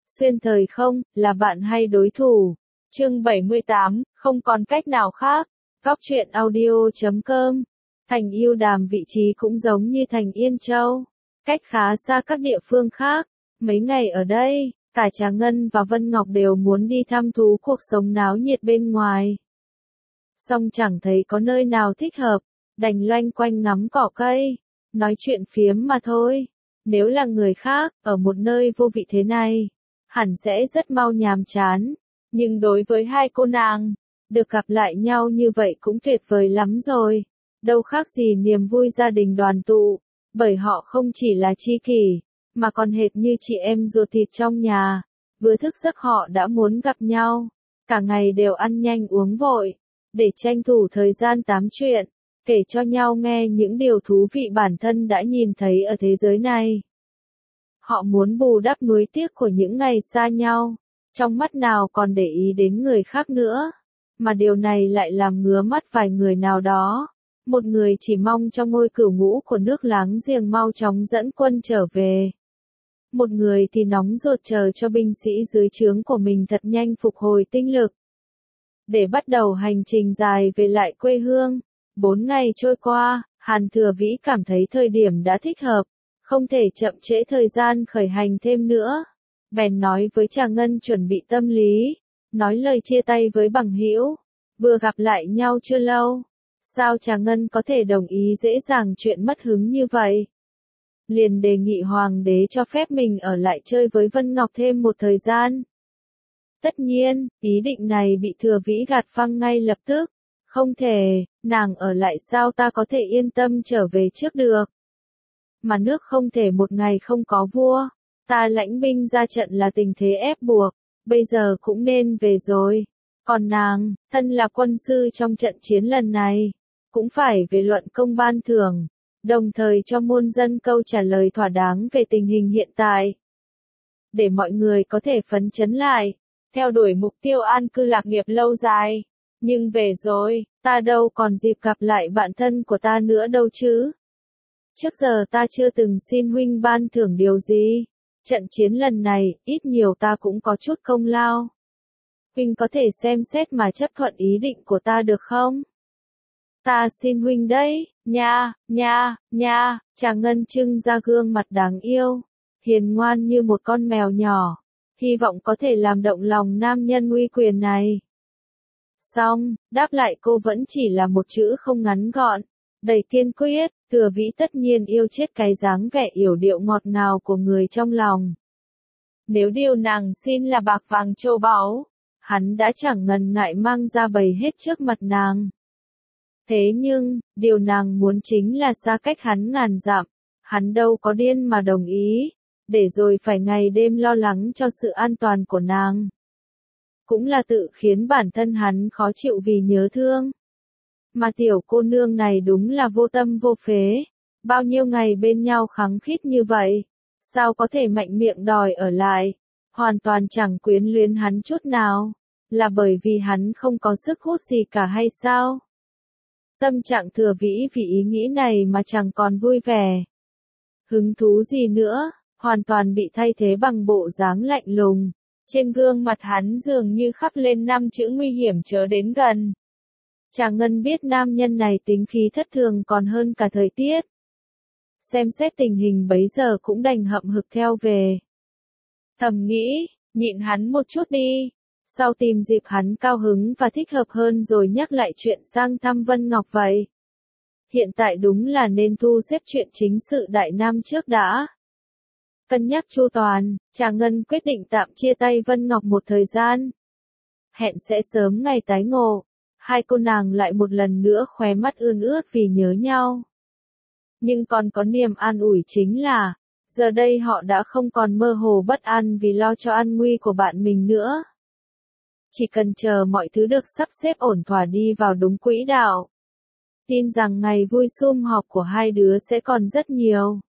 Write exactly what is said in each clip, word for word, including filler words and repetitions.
xuyên thời không, là bạn hay đối thủ. Chương bảy mươi tám, không còn cách nào khác. Góc truyện audio chấm com. Thành Yêu Đàm vị trí cũng giống như thành Yên Châu, cách khá xa các địa phương khác. Mấy ngày ở đây, cả Trà Ngân và Vân Ngọc đều muốn đi thăm thú cuộc sống náo nhiệt bên ngoài. Song chẳng thấy có nơi nào thích hợp, đành loanh quanh ngắm cỏ cây, nói chuyện phiếm mà thôi. Nếu là người khác, ở một nơi vô vị thế này, hẳn sẽ rất mau nhàm chán. Nhưng đối với hai cô nàng, được gặp lại nhau như vậy cũng tuyệt vời lắm rồi. Đâu khác gì niềm vui gia đình đoàn tụ, bởi họ không chỉ là tri kỷ, mà còn hệt như chị em ruột thịt trong nhà. Vừa thức giấc họ đã muốn gặp nhau, cả ngày đều ăn nhanh uống vội, để tranh thủ thời gian tám chuyện, kể cho nhau nghe những điều thú vị bản thân đã nhìn thấy ở thế giới này. Họ muốn bù đắp nuối tiếc của những ngày xa nhau, trong mắt nào còn để ý đến người khác nữa, mà điều này lại làm ngứa mắt vài người nào đó. Một người chỉ mong cho ngôi cửu ngũ của nước láng giềng mau chóng dẫn quân trở về. Một người thì nóng ruột chờ cho binh sĩ dưới trướng của mình thật nhanh phục hồi tinh lực, để bắt đầu hành trình dài về lại quê hương. Bốn ngày trôi qua, Hàn Thừa Vĩ cảm thấy thời điểm đã thích hợp, không thể chậm trễ thời gian khởi hành thêm nữa. Bèn nói với Trà Ngân chuẩn bị tâm lý, nói lời chia tay với bằng hữu, vừa gặp lại nhau chưa lâu. Sao Trà Ngân có thể đồng ý dễ dàng chuyện mất hứng như vậy? Liền đề nghị hoàng đế cho phép mình ở lại chơi với Vân Ngọc thêm một thời gian. Tất nhiên, ý định này bị Thừa Vĩ gạt phăng ngay lập tức. Không thể, nàng ở lại sao ta có thể yên tâm trở về trước được. Mà nước không thể một ngày không có vua, ta lãnh binh ra trận là tình thế ép buộc, bây giờ cũng nên về rồi. Còn nàng, thân là quân sư trong trận chiến lần này, cũng phải về luận công ban thưởng, đồng thời cho muôn dân câu trả lời thỏa đáng về tình hình hiện tại. Để mọi người có thể phấn chấn lại, theo đuổi mục tiêu an cư lạc nghiệp lâu dài. Nhưng về rồi, ta đâu còn dịp gặp lại bạn thân của ta nữa đâu chứ. Trước giờ ta chưa từng xin huynh ban thưởng điều gì. Trận chiến lần này, ít nhiều ta cũng có chút công lao. Huynh có thể xem xét mà chấp thuận ý định của ta được không? Ta xin huynh đấy, nha, nha, nha. Trà Ngân trưng ra gương mặt đáng yêu, hiền ngoan như một con mèo nhỏ, hy vọng có thể làm động lòng nam nhân uy quyền này. Xong, đáp lại cô vẫn chỉ là một chữ không ngắn gọn, đầy kiên quyết. Thừa Vĩ tất nhiên yêu chết cái dáng vẻ yểu điệu ngọt ngào của người trong lòng. Nếu điều nàng xin là bạc vàng châu báu, hắn đã chẳng ngần ngại mang ra bày hết trước mặt nàng. Thế nhưng, điều nàng muốn chính là xa cách hắn ngàn dặm, hắn đâu có điên mà đồng ý, để rồi phải ngày đêm lo lắng cho sự an toàn của nàng. Cũng là tự khiến bản thân hắn khó chịu vì nhớ thương. Mà tiểu cô nương này đúng là vô tâm vô phế, bao nhiêu ngày bên nhau khăng khít như vậy, sao có thể mạnh miệng đòi ở lại, hoàn toàn chẳng quyến luyến hắn chút nào, là bởi vì hắn không có sức hút gì cả hay sao? Tâm trạng Thừa Vĩ vì ý nghĩ này mà chẳng còn vui vẻ, hứng thú gì nữa, hoàn toàn bị thay thế bằng bộ dáng lạnh lùng. Trên gương mặt hắn dường như khắc lên năm chữ nguy hiểm chớ đến gần. Trà Ngân biết nam nhân này tính khí thất thường còn hơn cả thời tiết. Xem xét tình hình bấy giờ cũng đành hậm hực theo về. Thầm nghĩ, nhịn hắn một chút đi. Sau tìm dịp hắn cao hứng và thích hợp hơn rồi nhắc lại chuyện sang thăm Vân Ngọc vậy. Hiện tại đúng là nên thu xếp chuyện chính sự Đại Nam trước đã. Cân nhắc chu toàn, Trà Ngân quyết định tạm chia tay Vân Ngọc một thời gian. Hẹn sẽ sớm ngày tái ngộ. Hai cô nàng lại một lần nữa khóe mắt ươn ướt vì nhớ nhau. Nhưng còn có niềm an ủi chính là, giờ đây họ đã không còn mơ hồ bất an vì lo cho an nguy của bạn mình nữa. Chỉ cần chờ mọi thứ được sắp xếp ổn thỏa đi vào đúng quỹ đạo. Tin rằng ngày vui sum họp của hai đứa sẽ còn rất nhiều.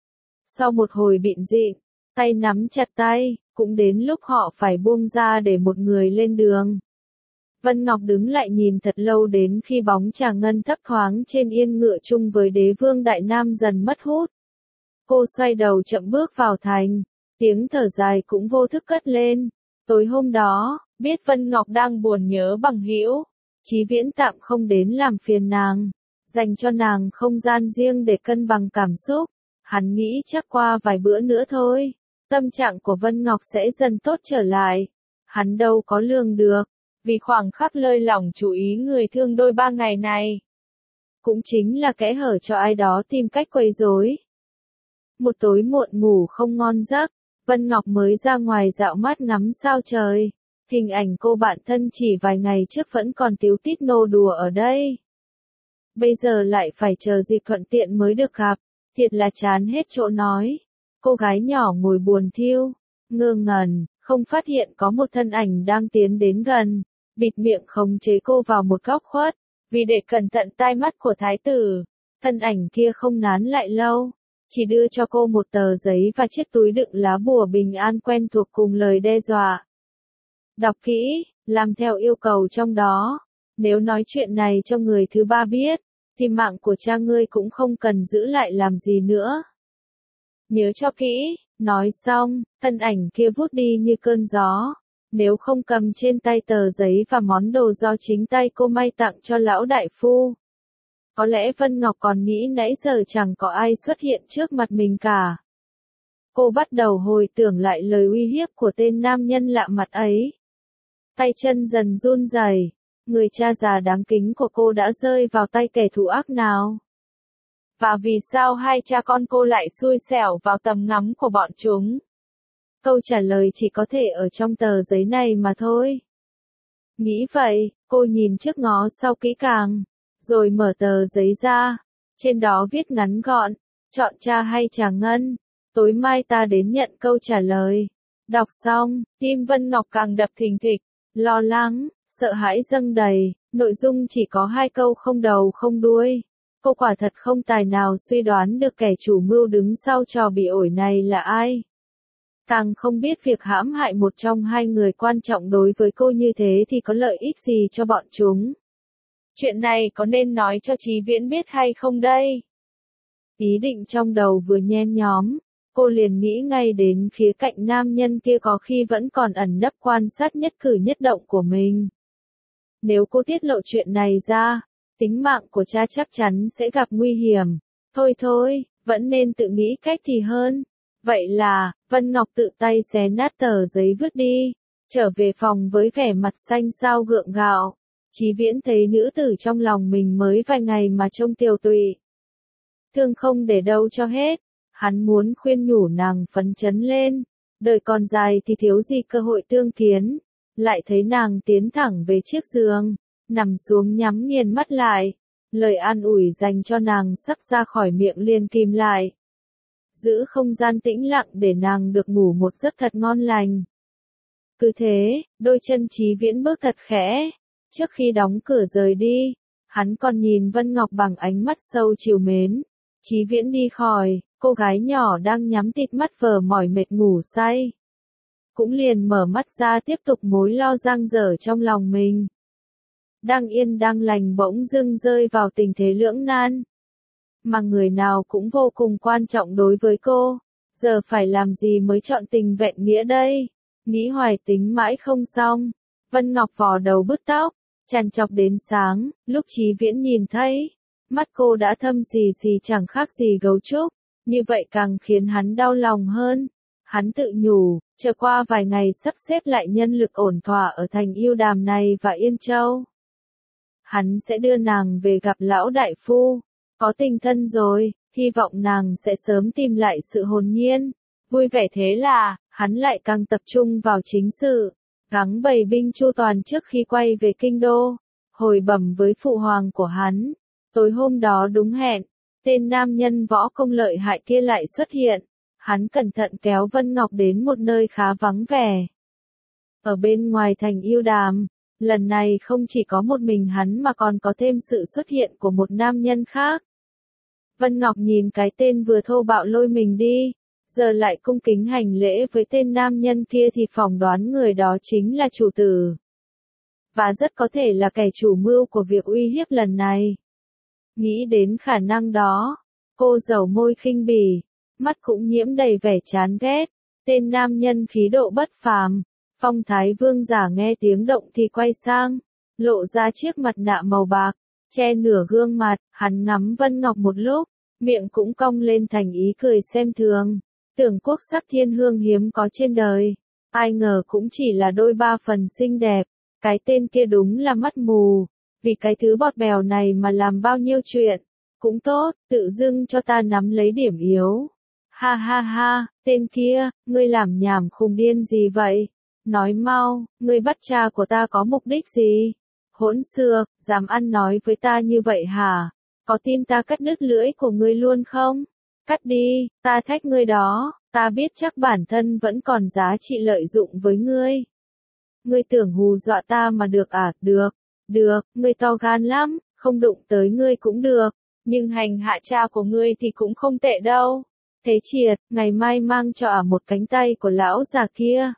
Sau một hồi bịn rịn, tay nắm chặt tay, cũng đến lúc họ phải buông ra để một người lên đường. Vân Ngọc đứng lại nhìn thật lâu đến khi bóng Trà Ngân thấp thoáng trên yên ngựa chung với đế vương Đại Nam dần mất hút. Cô xoay đầu chậm bước vào thành, Tiếng thở dài cũng vô thức cất lên. Tối hôm đó, biết Vân Ngọc đang buồn nhớ bằng hữu, Chí Viễn tạm không đến làm phiền nàng, dành cho nàng không gian riêng để cân bằng cảm xúc. Hắn nghĩ chắc qua vài bữa nữa thôi, tâm trạng của Vân Ngọc sẽ dần tốt trở lại. Hắn đâu có lường được, vì khoảng khắc lơi lỏng chú ý người thương đôi ba ngày này, cũng chính là kẽ hở cho ai đó tìm cách quấy rối. Một tối muộn ngủ không ngon giấc, Vân Ngọc mới ra ngoài dạo mát ngắm sao trời. Hình ảnh cô bạn thân chỉ vài ngày trước vẫn còn tíu tít nô đùa ở đây. Bây giờ lại phải chờ dịp thuận tiện mới được gặp, thiệt là chán hết chỗ nói. Cô gái nhỏ ngồi buồn thiêu, ngơ ngẩn, không phát hiện có một thân ảnh đang tiến đến gần, bịt miệng khống chế cô vào một góc khuất, vì để cẩn thận tai mắt của thái tử. Thân ảnh kia không nán lại lâu, chỉ đưa cho cô một tờ giấy và chiếc túi đựng lá bùa bình an quen thuộc cùng lời đe dọa. Đọc kỹ, làm theo yêu cầu trong đó. Nếu nói chuyện này cho người thứ ba biết, thì mạng của cha ngươi cũng không cần giữ lại làm gì nữa. Nhớ cho kỹ, nói xong, thân ảnh kia vút đi như cơn gió. Nếu không cầm trên tay tờ giấy và món đồ do chính tay cô may tặng cho lão đại phu, có lẽ Vân Ngọc còn nghĩ nãy giờ chẳng có ai xuất hiện trước mặt mình cả. Cô bắt đầu hồi tưởng lại lời uy hiếp của tên nam nhân lạ mặt ấy. Tay chân dần run rẩy, người cha già đáng kính của cô đã rơi vào tay kẻ thù ác nào? Và vì sao hai cha con cô lại xui xẻo vào tầm ngắm của bọn chúng? Câu trả lời chỉ có thể ở trong tờ giấy này mà thôi. Nghĩ vậy, cô nhìn trước ngó sau kỹ càng, rồi mở tờ giấy ra. Trên đó viết ngắn gọn, chọn cha hay trà ngân, tối mai ta đến nhận câu trả lời. Đọc xong, tim Vân Ngọc càng đập thình thịch, lo lắng, sợ hãi dâng đầy, nội dung chỉ có hai câu không đầu không đuôi. Cô quả thật không tài nào suy đoán được kẻ chủ mưu đứng sau trò bị ổi này là ai. Càng không biết việc hãm hại một trong hai người quan trọng đối với cô như thế thì có lợi ích gì cho bọn chúng. Chuyện này có nên nói cho Chí Viễn biết hay không đây? Ý định trong đầu vừa nhen nhóm, cô liền nghĩ ngay đến khía cạnh nam nhân kia có khi vẫn còn ẩn nấp quan sát nhất cử nhất động của mình. Nếu cô tiết lộ chuyện này ra, tính mạng của cha chắc chắn sẽ gặp nguy hiểm. Thôi thôi, vẫn nên tự nghĩ cách thì hơn. Vậy là, Vân Ngọc tự tay xé nát tờ giấy vứt đi, trở về phòng với vẻ mặt xanh xao gượng gạo. Chí Viễn thấy nữ tử trong lòng mình mới vài ngày mà trông tiều tụy, thương không để đâu cho hết. Hắn muốn khuyên nhủ nàng phấn chấn lên, đời còn dài thì thiếu gì cơ hội tương kiến. Lại thấy nàng tiến thẳng về chiếc giường, nằm xuống nhắm nghiền mắt lại. Lời an ủi dành cho nàng sắp ra khỏi miệng liền kìm lại. Giữ không gian tĩnh lặng để nàng được ngủ một giấc thật ngon lành. Cứ thế, đôi chân Chí Viễn bước thật khẽ. Trước khi đóng cửa rời đi, hắn còn nhìn Vân Ngọc bằng ánh mắt sâu trìu mến. Chí Viễn đi khỏi, cô gái nhỏ đang nhắm tịt mắt vờ mỏi mệt ngủ say, cũng liền mở mắt ra tiếp tục mối lo dang dở trong lòng mình. Đang yên đang lành bỗng dưng rơi vào tình thế lưỡng nan. Mà người nào cũng vô cùng quan trọng đối với cô. Giờ phải làm gì mới chọn tình vẹn nghĩa đây? Nghĩ hoài tính mãi không xong. Vân Ngọc vò đầu bứt tóc, trằn trọc đến sáng, lúc Chí Viễn nhìn thấy, mắt cô đã thâm xì xì chẳng khác gì gấu trúc. Như vậy càng khiến hắn đau lòng hơn. Hắn tự nhủ, chờ qua vài ngày sắp xếp lại nhân lực ổn thỏa ở thành Yêu Đàm này và Yên Châu. Hắn sẽ đưa nàng về gặp lão đại phu. Có tình thân rồi, hy vọng nàng sẽ sớm tìm lại sự hồn nhiên. Vui vẻ thế là, hắn lại càng tập trung vào chính sự, gắng bày binh chu toàn trước khi quay về kinh đô. Hồi bẩm với phụ hoàng của hắn, tối hôm đó đúng hẹn, tên nam nhân võ công lợi hại kia lại xuất hiện. Hắn cẩn thận kéo Vân Ngọc đến một nơi khá vắng vẻ. Ở bên ngoài thành Yêu Đàm, lần này không chỉ có một mình hắn mà còn có thêm sự xuất hiện của một nam nhân khác. Vân Ngọc nhìn cái tên vừa thô bạo lôi mình đi, giờ lại cung kính hành lễ với tên nam nhân kia thì phỏng đoán người đó chính là chủ tử. Và rất có thể là kẻ chủ mưu của việc uy hiếp lần này. Nghĩ đến khả năng đó, cô dầu môi khinh bỉ, mắt cũng nhiễm đầy vẻ chán ghét. Tên nam nhân khí độ bất phàm. Phong thái vương giả nghe tiếng động thì quay sang, lộ ra chiếc mặt nạ màu bạc, che nửa gương mặt, hắn ngắm Vân Ngọc một lúc, miệng cũng cong lên thành ý cười xem thường. Tưởng quốc sắc thiên hương hiếm có trên đời, ai ngờ cũng chỉ là đôi ba phần xinh đẹp, cái tên kia đúng là mắt mù, vì cái thứ bọt bèo này mà làm bao nhiêu chuyện, cũng tốt, tự dưng cho ta nắm lấy điểm yếu. Ha ha ha, tên kia, ngươi làm nhảm khùng điên gì vậy? Nói mau, ngươi bắt cha của ta có mục đích gì? Hỗn xược, dám ăn nói với ta như vậy hả? Có tin ta cắt đứt lưỡi của ngươi luôn không? Cắt đi, ta thách ngươi đó, ta biết chắc bản thân vẫn còn giá trị lợi dụng với ngươi. Ngươi tưởng hù dọa ta mà được à? Được, được, ngươi to gan lắm, không đụng tới ngươi cũng được, nhưng hành hạ cha của ngươi thì cũng không tệ đâu. Thế Triệt, ngày mai mang cho ả một cánh tay của lão già kia.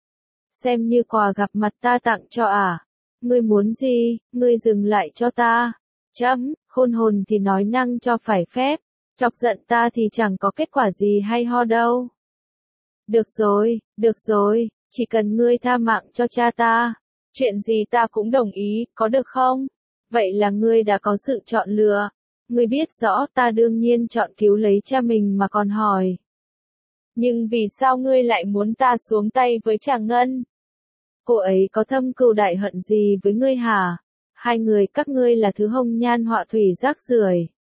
Xem như quà gặp mặt ta tặng cho ả. Ngươi muốn gì, ngươi dừng lại cho ta. Chấm, khôn hồn thì nói năng cho phải phép, chọc giận ta thì chẳng có kết quả gì hay ho đâu. Được rồi, được rồi, chỉ cần ngươi tha mạng cho cha ta, chuyện gì ta cũng đồng ý, có được không? Vậy là ngươi đã có sự chọn lựa. Ngươi biết rõ ta đương nhiên chọn cứu lấy cha mình mà còn hỏi. Nhưng vì sao ngươi lại muốn ta xuống tay với Trà Ngân? Cô ấy có thâm cừu đại hận gì với ngươi hả? Hai người các ngươi là thứ hồng nhan họa thủy rác rưởi.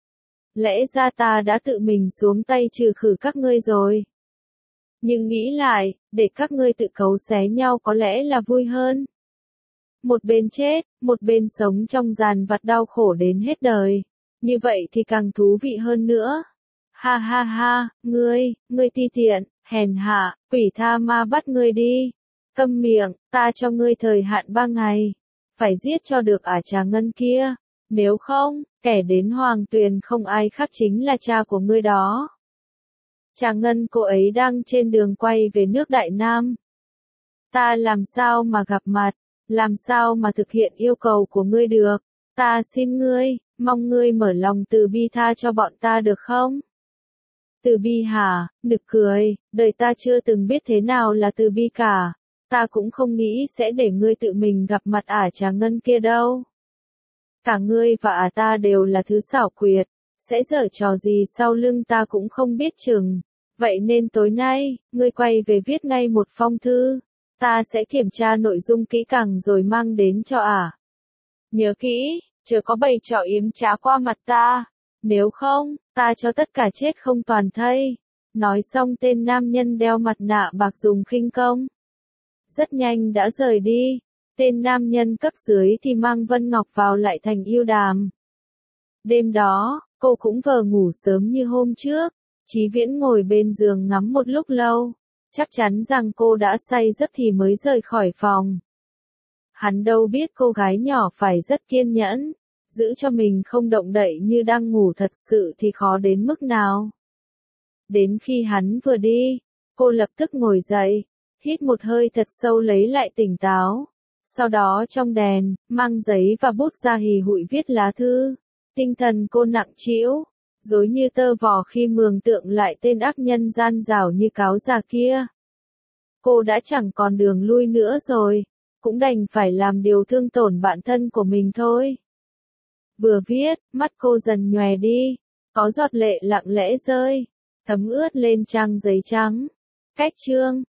Lẽ ra ta đã tự mình xuống tay trừ khử các ngươi rồi. Nhưng nghĩ lại, để các ngươi tự cấu xé nhau có lẽ là vui hơn. Một bên chết, một bên sống trong dàn vặt đau khổ đến hết đời. Như vậy thì càng thú vị hơn nữa. Ha ha ha, ngươi, ngươi ti tiện, hèn hạ, quỷ tha ma bắt ngươi đi. Câm miệng, ta cho ngươi thời hạn ba ngày. Phải giết cho được ả Trà Ngân kia. Nếu không, kẻ đến Hoàng Tuyền không ai khác chính là cha của ngươi đó. Trà Ngân cô ấy đang trên đường quay về nước Đại Nam. Ta làm sao mà gặp mặt, làm sao mà thực hiện yêu cầu của ngươi được. Ta xin ngươi, mong ngươi mở lòng từ bi tha cho bọn ta được không? Từ bi hả? Nực cười, đời ta chưa từng biết thế nào là từ bi cả. Ta cũng không nghĩ sẽ để ngươi tự mình gặp mặt ả Trà Ngân kia đâu. Cả ngươi và ả ta đều là thứ xảo quyệt, sẽ giở trò gì sau lưng ta cũng không biết chừng. Vậy nên tối nay, ngươi quay về viết ngay một phong thư. Ta sẽ kiểm tra nội dung kỹ càng rồi mang đến cho ả. Nhớ kỹ, chớ có bày trò yếm trá qua mặt ta. Nếu không, ta cho tất cả chết không toàn thây. Nói xong tên nam nhân đeo mặt nạ bạc dùng khinh công. Rất nhanh đã rời đi. Tên nam nhân cấp dưới thì mang Vân Ngọc vào lại thành yêu đàm. Đêm đó, cô cũng vờ ngủ sớm như hôm trước. Chí Viễn ngồi bên giường ngắm một lúc lâu. Chắc chắn rằng cô đã say giấc thì mới rời khỏi phòng. Hắn đâu biết cô gái nhỏ phải rất kiên nhẫn. Giữ cho mình không động đậy như đang ngủ thật sự thì khó đến mức nào. Đến khi hắn vừa đi, cô lập tức ngồi dậy, hít một hơi thật sâu lấy lại tỉnh táo. Sau đó trong đèn, mang giấy và bút ra hì hụi viết lá thư. Tinh thần cô nặng trĩu, rối như tơ vò khi mường tượng lại tên ác nhân gian dảo như cáo già kia. Cô đã chẳng còn đường lui nữa rồi, cũng đành phải làm điều thương tổn bản thân của mình thôi. Vừa viết, mắt cô dần nhòe đi, có giọt lệ lặng lẽ rơi, thấm ướt lên trang giấy trắng. Cách chương